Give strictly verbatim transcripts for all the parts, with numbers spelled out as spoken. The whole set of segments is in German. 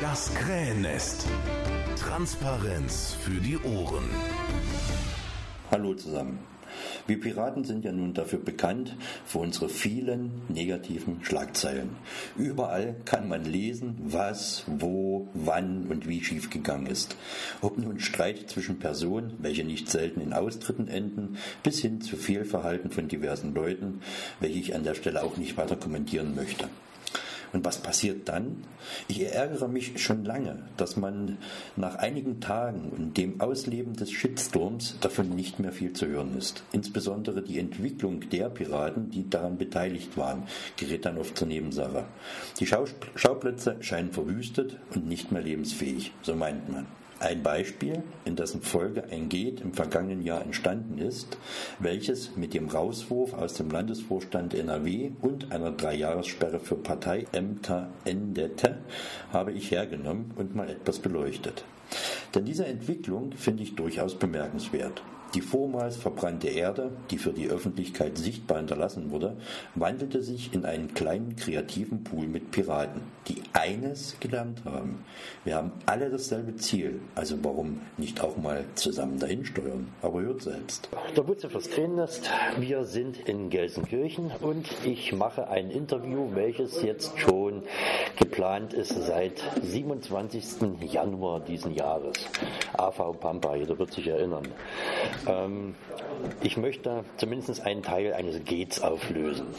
Das Krähennest. Transparenz für die Ohren. Hallo zusammen. Wir Piraten sind ja nun dafür bekannt, für unsere vielen negativen Schlagzeilen. Überall kann man lesen, was, wo, wann und wie schiefgegangen ist. Ob nun Streit zwischen Personen, welche nicht selten in Austritten enden, bis hin zu Fehlverhalten von diversen Leuten, welche ich an der Stelle auch nicht weiter kommentieren möchte. Und was passiert dann? Ich ärgere mich schon lange, dass man nach einigen Tagen und dem Ausleben des Shitstorms davon nicht mehr viel zu hören ist. Insbesondere die Entwicklung der Piraten, die daran beteiligt waren, gerät dann oft zur Nebensache. Die Schaus- Schauplätze scheinen verwüstet und nicht mehr lebensfähig, so meint man. Ein Beispiel, in dessen Folge ein Gate im vergangenen Jahr entstanden ist, welches mit dem Rauswurf aus dem Landesvorstand N R W und einer Dreijahressperre für Parteiämter endete, habe ich hergenommen und mal etwas beleuchtet. Denn diese Entwicklung finde ich durchaus bemerkenswert. Die vormals verbrannte Erde, die für die Öffentlichkeit sichtbar hinterlassen wurde, wandelte sich in einen kleinen kreativen Pool mit Piraten, die eines gelernt haben. Wir haben alle dasselbe Ziel, also warum nicht auch mal zusammen dahin steuern? Aber hört selbst. Der Wutze fürs Krähennest. Wir sind in Gelsenkirchen und ich mache ein Interview, welches jetzt schon geplant ist seit siebenundzwanzigsten Januar diesen Jahres. A V Pampa, jeder wird sich erinnern. Ähm, ich möchte zumindest einen Teil eines Gates auflösen.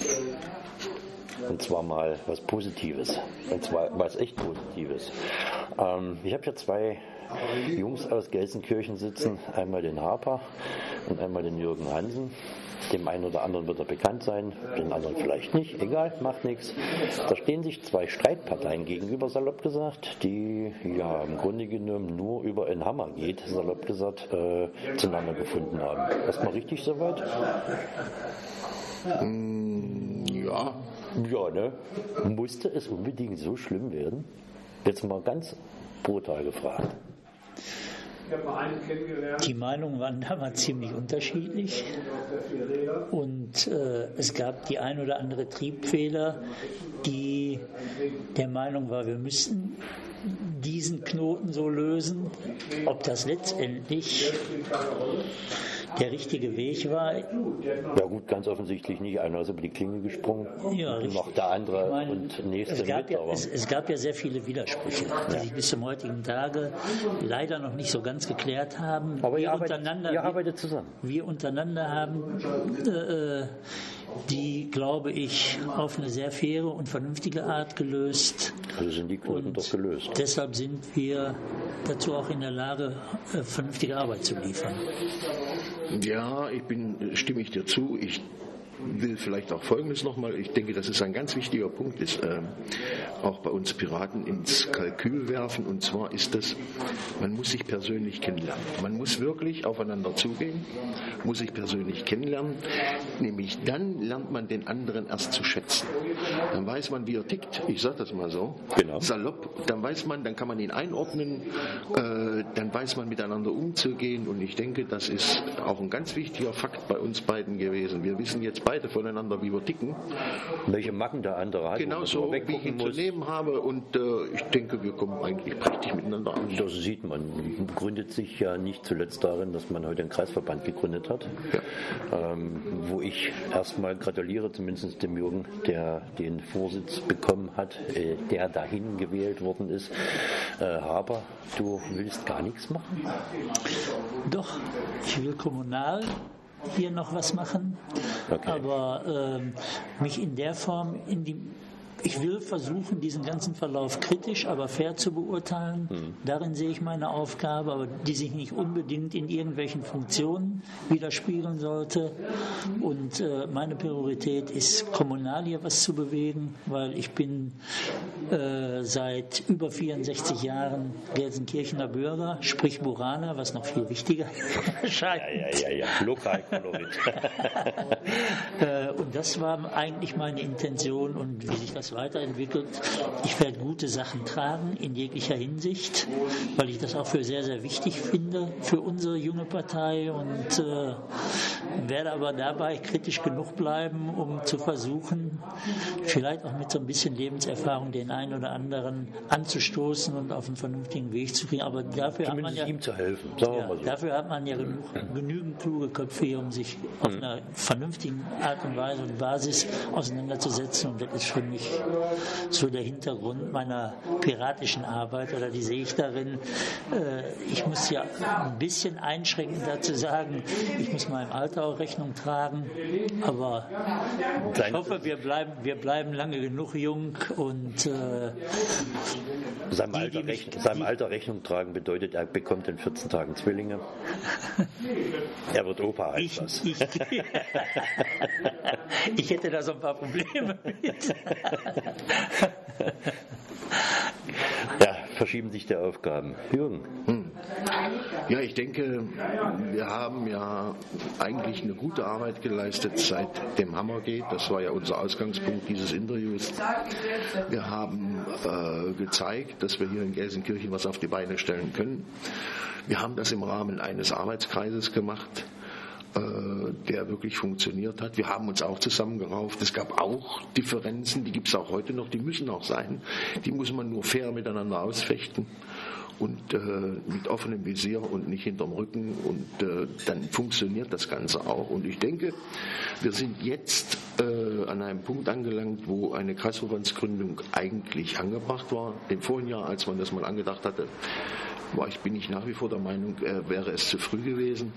Und zwar mal was Positives. Und zwar was echt Positives. Ähm, ich habe hier zwei Jungs aus Gelsenkirchen sitzen. Einmal den Harper und einmal den Jürgen Hansen. Dem einen oder anderen wird er bekannt sein, den anderen vielleicht nicht. Egal, macht nichts. Da stehen sich zwei Streitparteien gegenüber, salopp gesagt, die ja im Grunde genommen nur über einen Hammer geht, salopp gesagt, äh, zueinander gefunden haben. Erstmal richtig soweit? Mm, ja. Ja, ne? Musste es unbedingt so schlimm werden? Jetzt mal ganz brutal gefragt. Die Meinungen waren damals ziemlich unterschiedlich und äh, es gab die ein oder andere Triebfeder, die der Meinung war, wir müssten diesen Knoten so lösen. Ob das letztendlich der richtige Weg war? Ja gut, ganz offensichtlich nicht. Einer ist über die Klinge gesprungen, ja, noch der andere ich meine, und nächste es gab, mit. ja, es, es gab ja sehr viele Widersprüche, die ja. sich bis zum heutigen Tage leider noch nicht so ganz geklärt haben. Aber wir ihr arbeitet, untereinander, ihr arbeitet zusammen. Wir, wir untereinander haben äh, die, glaube ich, auf eine sehr faire und vernünftige Art gelöst. Also sind die Knoten doch gelöst. Deshalb sind wir dazu auch in der Lage, äh, vernünftige Arbeit zu liefern. Ja, ich bin, stimme ich dir zu. Ich will vielleicht auch Folgendes nochmal, ich denke, dass es ein ganz wichtiger Punkt ist, äh, auch bei uns Piraten ins Kalkül werfen, und zwar ist das, man muss sich persönlich kennenlernen. Man muss wirklich aufeinander zugehen, muss sich persönlich kennenlernen, nämlich dann lernt man den anderen erst zu schätzen. Dann weiß man, wie er tickt, ich sage das mal so, genau. Salopp, dann weiß man, dann kann man ihn einordnen, äh, dann weiß man miteinander umzugehen, und ich denke, das ist auch ein ganz wichtiger Fakt bei uns beiden gewesen. Wir wissen jetzt beide voneinander, wie wir ticken. Welche Macken der andere hat. Genauso, wie ich ihn muss. zu nehmen habe, und äh, ich denke, wir kommen eigentlich prächtig miteinander an. Das sieht man. Gründet sich ja nicht zuletzt darin, dass man heute einen Kreisverband gegründet hat, ja. ähm, wo ich erstmal gratuliere, zumindest dem Jürgen, der den Vorsitz bekommen hat, äh, der dahin gewählt worden ist. Äh, Haber, du willst gar nichts machen? Doch, ich will kommunal hier noch was machen, okay. aber ähm, mich in der Form in die Ich will versuchen, diesen ganzen Verlauf kritisch, aber fair zu beurteilen. Mhm. Darin sehe ich meine Aufgabe, aber die sich nicht unbedingt in irgendwelchen Funktionen widerspiegeln sollte. Und äh, meine Priorität ist, kommunal hier was zu bewegen, weil ich bin äh, seit über vierundsechzig Jahren Gelsenkirchener Bürger, sprich Buraner, was noch viel wichtiger erscheint. Ja, ja, ja, ja. Lokalkolorit. äh, und das war eigentlich meine Intention, und wie sich das weiterentwickelt. Ich werde gute Sachen tragen in jeglicher Hinsicht, weil ich das auch für sehr, sehr wichtig finde für unsere junge Partei, und äh, werde aber dabei kritisch genug bleiben, um zu versuchen, vielleicht auch mit so ein bisschen Lebenserfahrung den einen oder anderen anzustoßen und auf einen vernünftigen Weg zu kriegen. Aber dafür hat man ja, ihm zu helfen. Sagen wir ja, mal so. dafür hat man ja genug, genügend kluge Köpfe hier, um sich auf Mhm. einer vernünftigen Art und Weise und Basis auseinanderzusetzen. Und das ist für mich so der Hintergrund meiner piratischen Arbeit, oder die sehe ich darin. Äh, ich muss ja ein bisschen einschränkend dazu sagen, ich muss meinem Alter auch Rechnung tragen, aber ich hoffe, wir bleiben, wir bleiben lange genug jung und äh, seinem, die, Alter die mich, Rechn- seinem die, Alter Rechnung tragen bedeutet, er bekommt in vierzehn Tagen Zwillinge. Er wird Opa, heißt ich, das. ich, ich hätte da so ein paar Probleme mit. Ja, verschieben sich die Aufgaben. Jürgen. Hm. Ja, ich denke, wir haben ja eigentlich eine gute Arbeit geleistet, seit dem Hammer geht. Das war ja unser Ausgangspunkt dieses Interviews. Wir haben äh, gezeigt, dass wir hier in Gelsenkirchen was auf die Beine stellen können. Wir haben das im Rahmen eines Arbeitskreises gemacht, der wirklich funktioniert hat. Wir haben uns auch zusammengerauft. Es gab auch Differenzen, die gibt es auch heute noch, die müssen auch sein. Die muss man nur fair miteinander ausfechten und äh, mit offenem Visier und nicht hinterm Rücken, und äh, dann funktioniert das Ganze auch. Und ich denke, wir sind jetzt äh, an einem Punkt angelangt, wo eine Kreisverbandsgründung eigentlich angebracht war. Im vorigen Jahr, als man das mal angedacht hatte, war ich, bin ich nach wie vor der Meinung, äh, wäre es zu früh gewesen.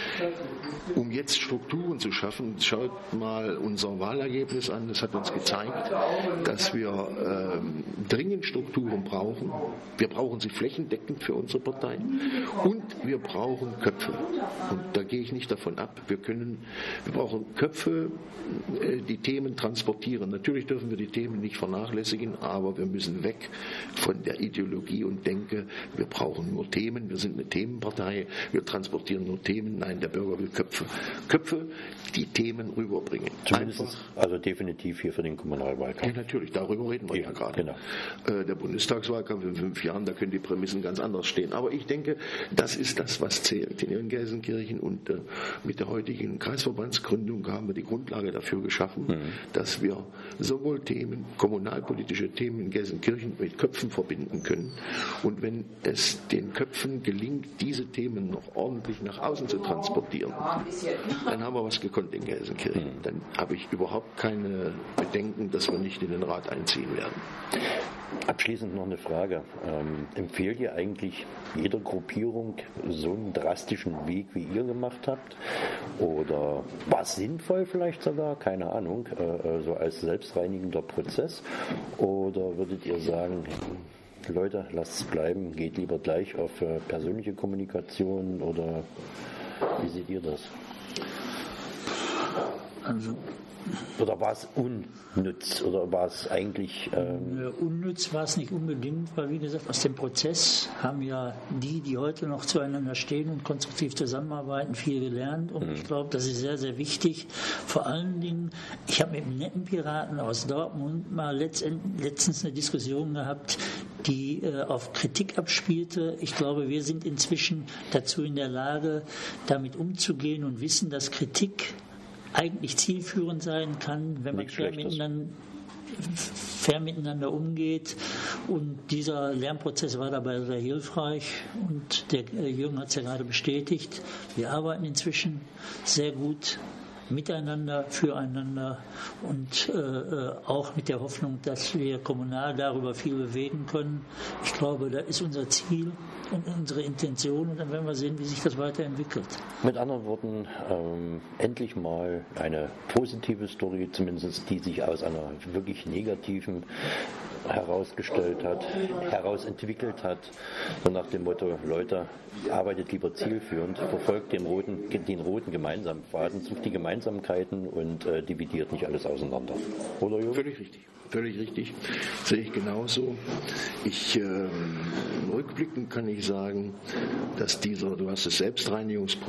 Um jetzt Strukturen zu schaffen, schaut mal unser Wahlergebnis an. Das hat uns gezeigt, dass wir äh, dringend Strukturen brauchen. Wir brauchen sie flächendeckend für unsere Partei. Und wir brauchen Köpfe. Und da gehe ich nicht davon ab. Wir können, wir brauchen Köpfe, äh, die Themen transportieren. Natürlich dürfen wir die Themen nicht vernachlässigen, aber wir müssen weg von der Ideologie und Denke, wir brauchen nur Themen, wir sind eine Themenpartei, wir transportieren nur Themen. Nein, der Bürger will Köpfe. Köpfe, die Themen rüberbringen. Zumindest, Einfach, also definitiv hier für den Kommunalwahlkampf. ja, natürlich, darüber reden wir ja, ja gerade. Genau. Äh, der Bundestagswahlkampf in fünf Jahren, da können die Prämissen ganz anders stehen. Aber ich denke, das ist das, was zählt in Gelsenkirchen, und äh, mit der heutigen Kreisverbandsgründung haben wir die Grundlage dafür geschaffen, mhm. dass wir sowohl Themen, kommunalpolitische Themen in Gelsenkirchen mit Köpfen verbinden können. Und wenn es den Köpfen gelingt, diese Themen noch ordentlich nach außen zu transportieren, dann haben wir was gekonnt in Gelsenkirchen. Dann habe ich überhaupt keine Bedenken, dass wir nicht in den Rat einziehen werden. Abschließend noch eine Frage. Ähm, empfehlt ihr eigentlich jeder Gruppierung so einen drastischen Weg, wie ihr gemacht habt? Oder war es sinnvoll vielleicht sogar? Keine Ahnung, äh, so als selbstreinigender Prozess? Oder würdet ihr sagen, Leute, lasst es bleiben, geht lieber gleich auf äh, persönliche Kommunikation, oder wie seht ihr das? Also, oder war es unnütz, oder war es eigentlich... Ähm unnütz war es nicht unbedingt, weil, wie gesagt, aus dem Prozess haben ja die, die heute noch zueinander stehen und konstruktiv zusammenarbeiten, viel gelernt, und mhm. ich glaube, das ist sehr, sehr wichtig. Vor allen Dingen, ich habe mit einem netten Piraten aus Dortmund mal letztens eine Diskussion gehabt, die äh, auf Kritik abspielte. Ich glaube, wir sind inzwischen dazu in der Lage, damit umzugehen und wissen, dass Kritik eigentlich zielführend sein kann, wenn man fair miteinander, fair miteinander umgeht. Und dieser Lernprozess war dabei sehr hilfreich. Und der Jürgen hat es ja gerade bestätigt. Wir arbeiten inzwischen sehr gut miteinander, füreinander, und äh, auch mit der Hoffnung, dass wir kommunal darüber viel bewegen können. Ich glaube, das ist unser Ziel und unsere Intention, und dann werden wir sehen, wie sich das weiterentwickelt. Mit anderen Worten, ähm, endlich mal eine positive Story, zumindest die sich aus einer wirklich negativen herausgestellt hat, herausentwickelt hat, so nach dem Motto, Leute, arbeitet lieber zielführend, verfolgt den roten, den roten gemeinsamen Faden, sucht die Gemeinsamkeiten und äh, dividiert nicht alles auseinander. Oder, Jürgen? Völlig richtig. Völlig richtig, sehe ich genauso. Ich, äh, rückblickend kann ich sagen, dass dieser, du hast es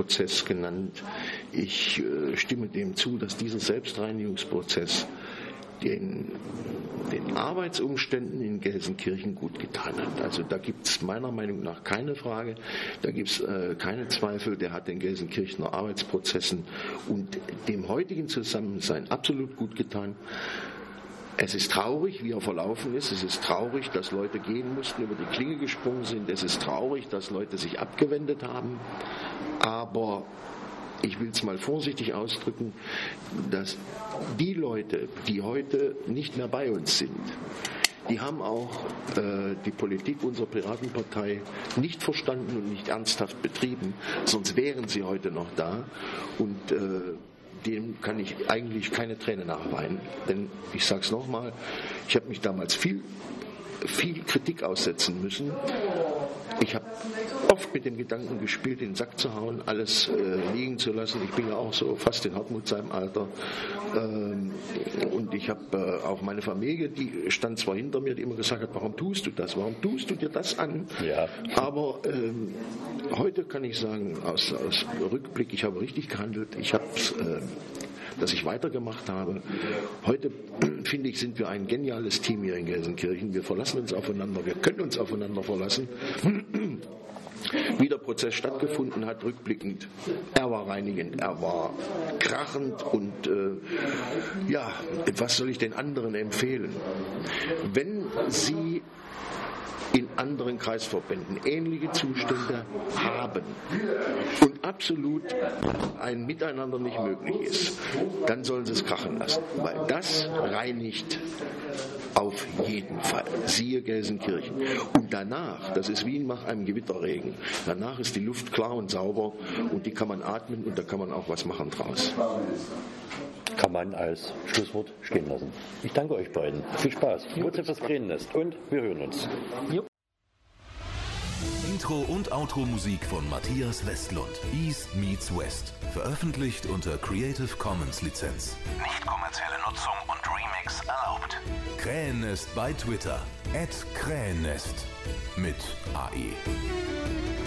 Selbstreinigungsprozess genannt, ich äh, stimme dem zu, dass dieser Selbstreinigungsprozess den, den Arbeitsumständen in Gelsenkirchen gut getan hat. Also da gibt es meiner Meinung nach keine Frage, da gibt es äh, keine Zweifel, der hat den Gelsenkirchener Arbeitsprozessen und dem heutigen Zusammensein absolut gut getan. Es ist traurig, wie er verlaufen ist. Es ist traurig, dass Leute gehen mussten, über die Klinge gesprungen sind. Es ist traurig, dass Leute sich abgewendet haben. Aber ich will es mal vorsichtig ausdrücken, dass die Leute, die heute nicht mehr bei uns sind, die haben auch äh, die Politik unserer Piratenpartei nicht verstanden und nicht ernsthaft betrieben, sonst wären sie heute noch da. Und äh, dem kann ich eigentlich keine Träne nachweinen. Denn ich sage es nochmal, ich habe mich damals viel, viel Kritik aussetzen müssen. Ich habe oft mit dem Gedanken gespielt, den Sack zu hauen, alles äh, liegen zu lassen. Ich bin ja auch so fast in Hartmut seinem Alter. Ähm, und ich habe äh, auch meine Familie, die stand zwar hinter mir, die immer gesagt hat, warum tust du das? Warum tust du dir das an? Ja. Aber ähm, heute kann ich sagen, aus, aus Rückblick, ich habe richtig gehandelt. Ich habe äh, dass ich weitergemacht habe. Heute, finde ich, sind wir ein geniales Team hier in Gelsenkirchen. Wir verlassen uns aufeinander, wir können uns aufeinander verlassen. Wie der Prozess stattgefunden hat, rückblickend, er war reinigend, er war krachend und äh, ja, was soll ich den anderen empfehlen? Wenn Sie in anderen Kreisverbänden ähnliche Zustände haben und absolut ein Miteinander nicht möglich ist, dann sollen sie es krachen lassen, weil das reinigt auf jeden Fall. Siehe Gelsenkirchen. Und danach, das ist wie nach einem Gewitterregen, danach ist die Luft klar und sauber und die kann man atmen und da kann man auch was machen draus. Kann man als Schlusswort stehen lassen. Ich danke euch beiden. Viel Spaß. Wurzel fürs Krähennest und wir hören uns. Jo. Intro und Outro-Musik von Matthias Westlund. East meets West. Veröffentlicht unter Creative Commons Lizenz. Nicht kommerzielle Nutzung und Remix erlaubt. Krähennest bei Twitter. at Krähennest. Mit A E.